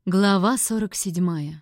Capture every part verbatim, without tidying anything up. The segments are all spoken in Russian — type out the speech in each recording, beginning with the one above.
Глава сорок седьмая.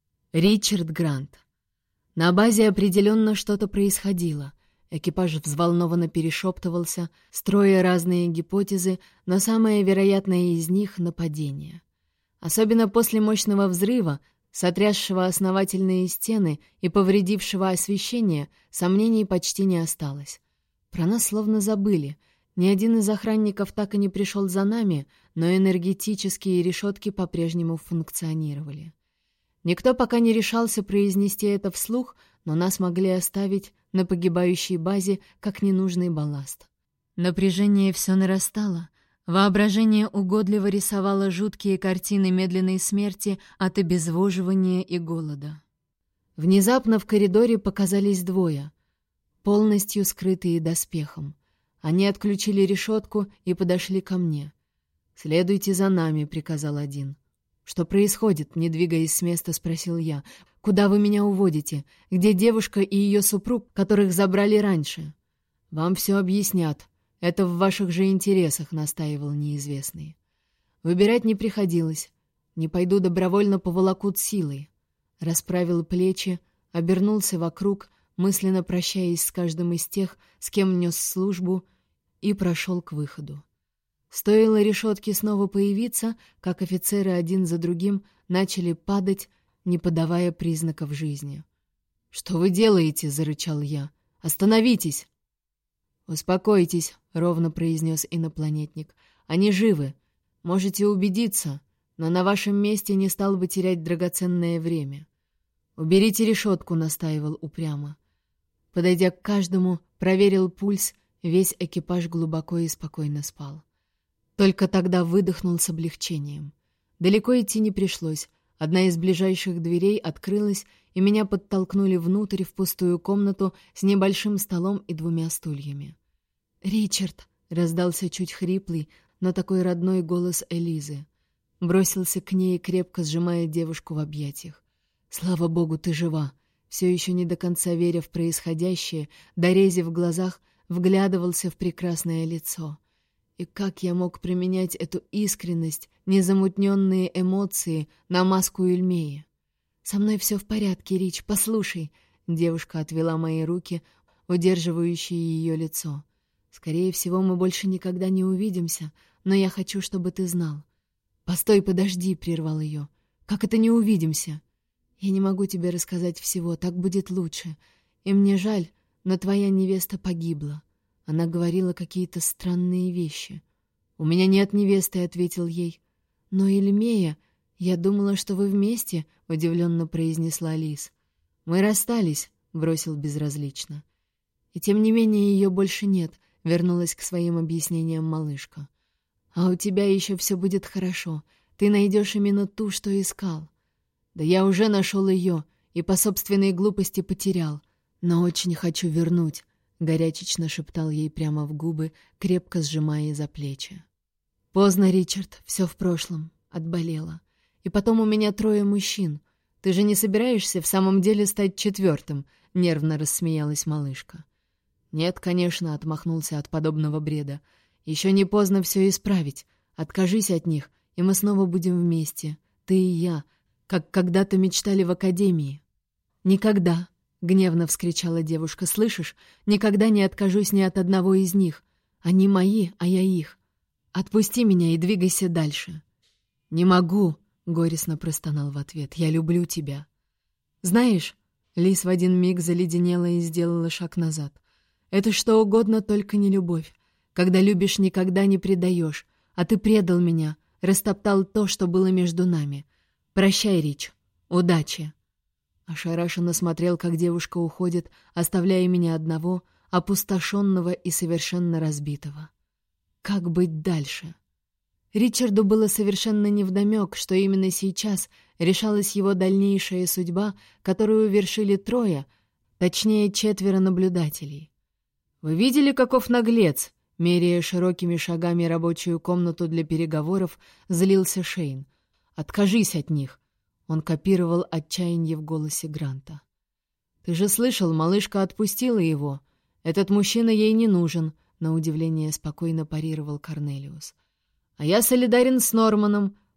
Ричард Грант. На базе определенно что-то происходило. Экипаж взволнованно перешептывался, строя разные гипотезы, но самая вероятная из них — нападение. Особенно после мощного взрыва, сотрясшего основательные стены и повредившего освещение, сомнений почти не осталось. Про нас словно забыли. Ни один из охранников так и не пришел за нами, но энергетические решетки по-прежнему функционировали. Никто пока не решался произнести это вслух, но нас могли оставить на погибающей базе как ненужный балласт. Напряжение все нарастало. Воображение угодливо рисовало жуткие картины медленной смерти от обезвоживания и голода. Внезапно в коридоре показались двое, полностью скрытые доспехом. Они отключили решетку и подошли ко мне. «Следуйте за нами», — приказал один. «Что происходит?» — не двигаясь с места, спросил я. «Куда вы меня уводите? Где девушка и ее супруг, которых забрали раньше?» «Вам все объяснят. Это в ваших же интересах», — настаивал неизвестный. Выбирать не приходилось. «Не пойду добровольно, поволокут силой». Расправил плечи, обернулся вокруг, мысленно прощаясь с каждым из тех, с кем нес службу, и прошел к выходу. Стоило решетке снова появиться, как офицеры один за другим начали падать, не подавая признаков жизни. «Что вы делаете?» — зарычал я. «Остановитесь!» «Успокойтесь», — ровно произнес инопланетник. «Они живы. Можете убедиться, но на вашем месте не стал бы терять драгоценное время». «Уберите решетку», — настаивал упрямо. Подойдя к каждому, проверил пульс. Весь экипаж глубоко и спокойно спал. Только тогда выдохнул с облегчением. Далеко идти не пришлось. Одна из ближайших дверей открылась, и меня подтолкнули внутрь в пустую комнату с небольшим столом и двумя стульями. «Ричард!» — раздался чуть хриплый, но такой родной голос Элизы. Бросился к ней, крепко сжимая девушку в объятиях. «Слава богу, ты жива!» Все еще не до конца веря в происходящее, дорези в глазах, вглядывался в прекрасное лицо. И как я мог применять эту искренность, незамутненные эмоции на маску Ильмея? «Со мной все в порядке, Рич, послушай!» Девушка отвела мои руки, удерживающие ее лицо. «Скорее всего, мы больше никогда не увидимся, но я хочу, чтобы ты знал». «Постой, подожди!» — прервал ее. «Как это не увидимся?» «Я не могу тебе рассказать всего, так будет лучше. И мне жаль, но твоя невеста погибла». Она говорила какие-то странные вещи. «У меня нет невесты», — ответил ей. «Но Ильмея, я думала, что вы вместе», — удивленно произнесла Лис. «Мы расстались», — бросил безразлично. «И тем не менее ее больше нет», — вернулась к своим объяснениям малышка. «А у тебя еще все будет хорошо. Ты найдешь именно ту, что искал». «Да я уже нашел ее и по собственной глупости потерял, но очень хочу вернуть», — горячечно шептал ей прямо в губы, крепко сжимая за плечи. «Поздно, Ричард, все в прошлом. Отболела. И потом у меня трое мужчин. Ты же не собираешься в самом деле стать четвертым?» — нервно рассмеялась малышка. «Нет, конечно», — отмахнулся от подобного бреда. «Еще не поздно все исправить. Откажись от них, и мы снова будем вместе. Ты и я, как когда-то мечтали в академии». «Никогда!» — гневно вскричала девушка. «Слышишь? Никогда не откажусь ни от одного из них. Они мои, а я их. Отпусти меня и двигайся дальше». «Не могу!» — горестно простонал в ответ. «Я люблю тебя». «Знаешь...» — Лис в один миг заледенела и сделала шаг назад. «Это что угодно, только не любовь. Когда любишь, никогда не предаешь. А ты предал меня, растоптал то, что было между нами. Прощай, Рич. Удачи!» Ошарашенно смотрел, как девушка уходит, оставляя меня одного, опустошенного и совершенно разбитого. Как быть дальше? Ричарду было совершенно невдомек, что именно сейчас решалась его дальнейшая судьба, которую вершили трое, точнее четверо наблюдателей. «Вы видели, каков наглец?» Меряя широкими шагами рабочую комнату для переговоров, злился Шейн. «Откажись от них!» Он копировал отчаяние в голосе Гранта. «Ты же слышал, малышка отпустила его. Этот мужчина ей не нужен», — на удивление спокойно парировал Корнелиус. «А я солидарен с Норманом.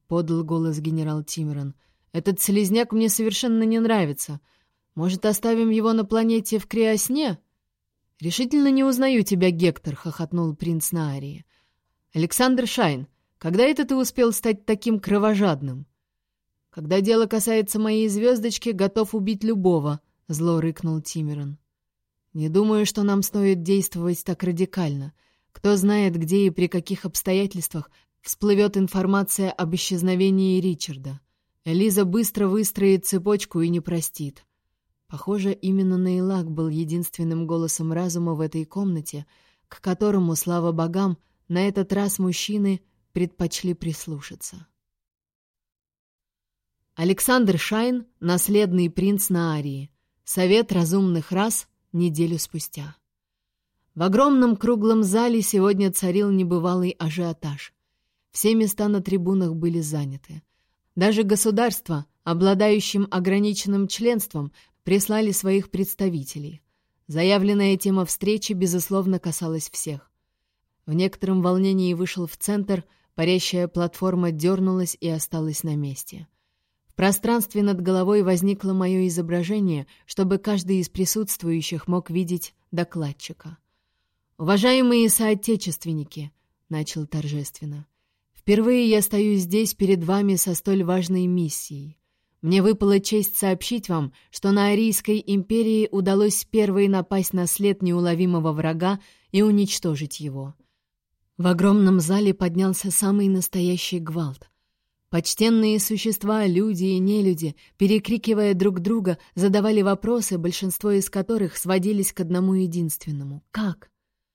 подал голос генерал Тимерон. «Этот слизняк мне совершенно не нравится. Может, оставим его на планете в криосне?» «Решительно не узнаю тебя, Гектор», — хохотнул принц Наарии. «Александр Шайн, когда это ты успел стать таким кровожадным?» «Когда дело касается моей звездочки, готов убить любого», — зло рыкнул Тимерон. «Не думаю, что нам стоит действовать так радикально. Кто знает, где и при каких обстоятельствах всплывет информация об исчезновении Ричарда. Элиза быстро выстроит цепочку и не простит». Похоже, именно Нейлак был единственным голосом разума в этой комнате, к которому, слава богам, на этот раз мужчины предпочли прислушаться. Александр Шайн, наследный принц Наарии. Совет разумных рас неделю спустя. В огромном круглом зале сегодня царил небывалый ажиотаж. Все места на трибунах были заняты. Даже государства, обладающим ограниченным членством, прислали своих представителей. Заявленная тема встречи, безусловно, касалась всех. В некотором волнении вышел в центр, парящая платформа дернулась и осталась на месте. В пространстве над головой возникло мое изображение, чтобы каждый из присутствующих мог видеть докладчика. «Уважаемые соотечественники», — начал торжественно, — «впервые я стою здесь перед вами со столь важной миссией. Мне выпала честь сообщить вам, что на Арийской империи удалось первой напасть на след неуловимого врага и уничтожить его». В огромном зале поднялся самый настоящий гвалт. Почтенные существа, люди и нелюди, перекрикивая друг друга, задавали вопросы, большинство из которых сводились к одному единственному — «Как?».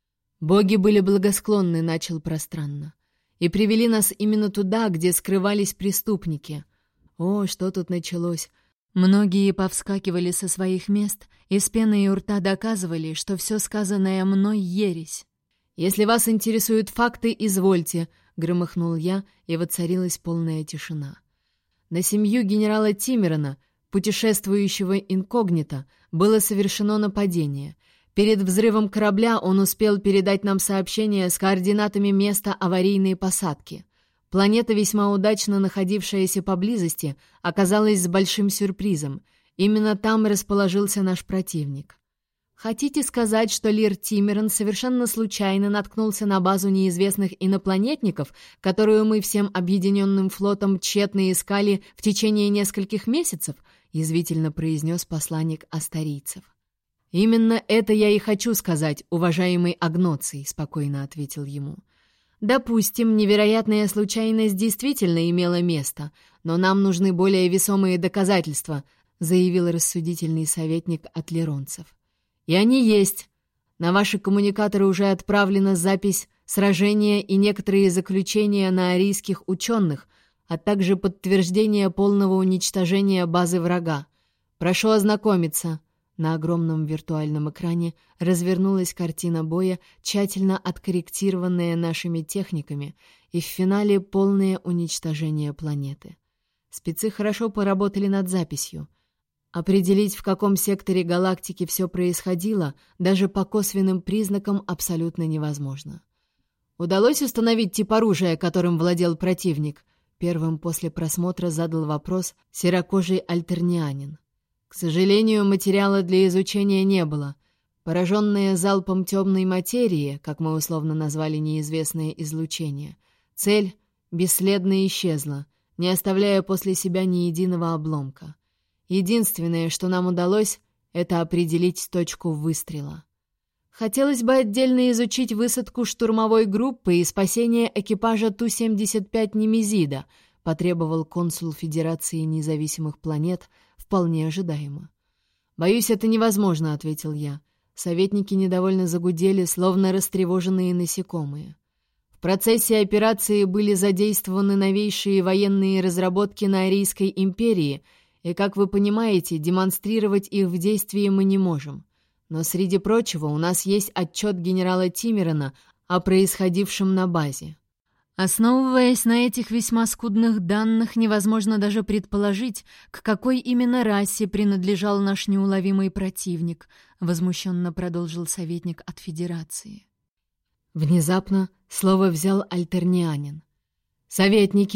«Боги были благосклонны», — начал пространно, «и привели нас именно туда, где скрывались преступники». О, что тут началось! Многие повскакивали со своих мест и с пеной у рта доказывали, что все сказанное мной — ересь. «Если вас интересуют факты, извольте», — громыхнул я, и воцарилась полная тишина. На семью генерала Тимерона, путешествующего инкогнито, было совершено нападение. Перед взрывом корабля он успел передать нам сообщение с координатами места аварийной посадки. Планета, весьма удачно находившаяся поблизости, оказалась с большим сюрпризом. Именно там расположился наш противник. Хотите сказать, что Лир Тимерон совершенно случайно наткнулся на базу неизвестных инопланетников, которую мы всем объединенным флотом тщетно искали в течение нескольких месяцев? Язвительно произнес посланник астарийцев. «Именно это я и хочу сказать, уважаемый Агноций», — спокойно ответил ему. «Допустим, невероятная случайность действительно имела место, но нам нужны более весомые доказательства», — заявил рассудительный советник от леронцев. «И они есть. На ваши коммуникаторы уже отправлена запись сражения и некоторые заключения на арийских ученых, а также подтверждение полного уничтожения базы врага. Прошу ознакомиться». На огромном виртуальном экране развернулась картина боя, тщательно откорректированная нашими техниками, и в финале полное уничтожение планеты. Спецы хорошо поработали над записью. Определить, в каком секторе галактики все происходило, даже по косвенным признакам абсолютно невозможно. «Удалось установить тип оружия, которым владел противник?» Первым после просмотра задал вопрос серокожий альтернианин. К сожалению, материала для изучения не было. Пораженная залпом темной материи, как мы условно назвали неизвестное излучение, цель бесследно исчезла, не оставляя после себя ни единого обломка. Единственное, что нам удалось, это определить точку выстрела. Хотелось бы отдельно изучить высадку штурмовой группы и спасение экипажа Ту семьдесят пять Немезида, потребовал консул Федерации независимых планет, вполне ожидаемо. «Боюсь, это невозможно», — ответил я. Советники недовольно загудели, словно растревоженные насекомые. В процессе операции были задействованы новейшие военные разработки на Арийской империи, и, как вы понимаете, демонстрировать их в действии мы не можем. Но, среди прочего, у нас есть отчет генерала Тимерона о происходившем на базе. Основываясь на этих весьма скудных данных, невозможно даже предположить, к какой именно расе принадлежал наш неуловимый противник, возмущенно продолжил советник от Федерации. Внезапно слово взял альтернианин. «Советники!»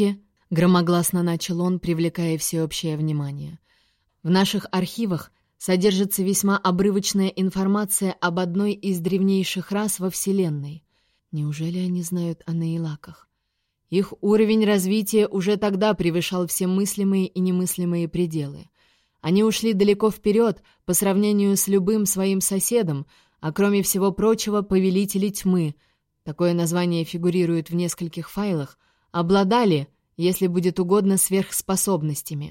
— громогласно начал он, привлекая всеобщее внимание. «В наших архивах содержится весьма обрывочная информация об одной из древнейших рас во Вселенной. Неужели они знают о Нейлаках? Их уровень развития уже тогда превышал все мыслимые и немыслимые пределы. Они ушли далеко вперед по сравнению с любым своим соседом, а кроме всего прочего, повелители тьмы, такое название фигурирует в нескольких файлах, обладали, если будет угодно, сверхспособностями.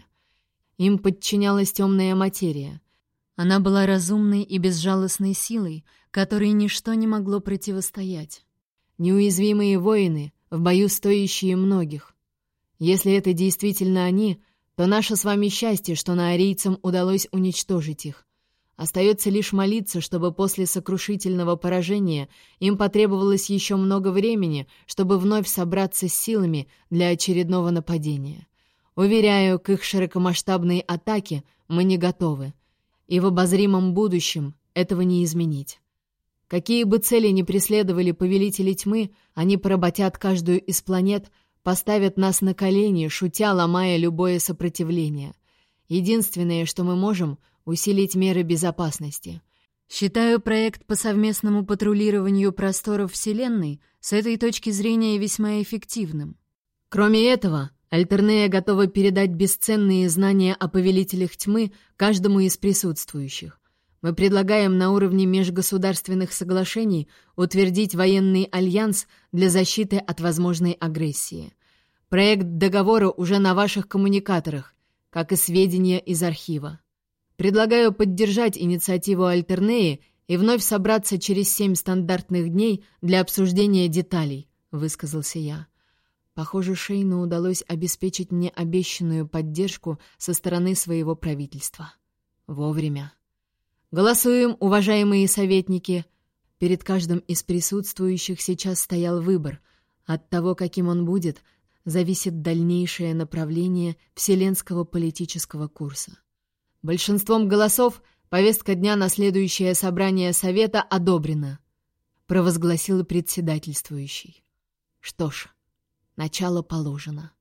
Им подчинялась темная материя. Она была разумной и безжалостной силой, которой ничто не могло противостоять. Неуязвимые воины, в бою стоящие многих. Если это действительно они, то наше с вами счастье, что наорийцам удалось уничтожить их. Остается лишь молиться, чтобы после сокрушительного поражения им потребовалось еще много времени, чтобы вновь собраться с силами для очередного нападения. Уверяю, к их широкомасштабной атаке мы не готовы, и в обозримом будущем этого не изменить. Какие бы цели ни преследовали повелители тьмы, они поработят каждую из планет, поставят нас на колени, шутя, ломая любое сопротивление. Единственное, что мы можем — усилить меры безопасности. Считаю проект по совместному патрулированию просторов Вселенной с этой точки зрения весьма эффективным. Кроме этого, Альтернея готова передать бесценные знания о повелителях тьмы каждому из присутствующих. Мы предлагаем на уровне межгосударственных соглашений утвердить военный альянс для защиты от возможной агрессии. Проект договора уже на ваших коммуникаторах, как и сведения из архива. Предлагаю поддержать инициативу Альтернеи и вновь собраться через семь стандартных дней для обсуждения деталей», — высказался я. Похоже, Шейну удалось обеспечить мне обещанную поддержку со стороны своего правительства. Вовремя. «Голосуем, уважаемые советники!» Перед каждым из присутствующих сейчас стоял выбор. От того, каким он будет, зависит дальнейшее направление вселенского политического курса. Большинством голосов повестка дня на следующее собрание Совета одобрена, провозгласил председательствующий. Что ж, начало положено.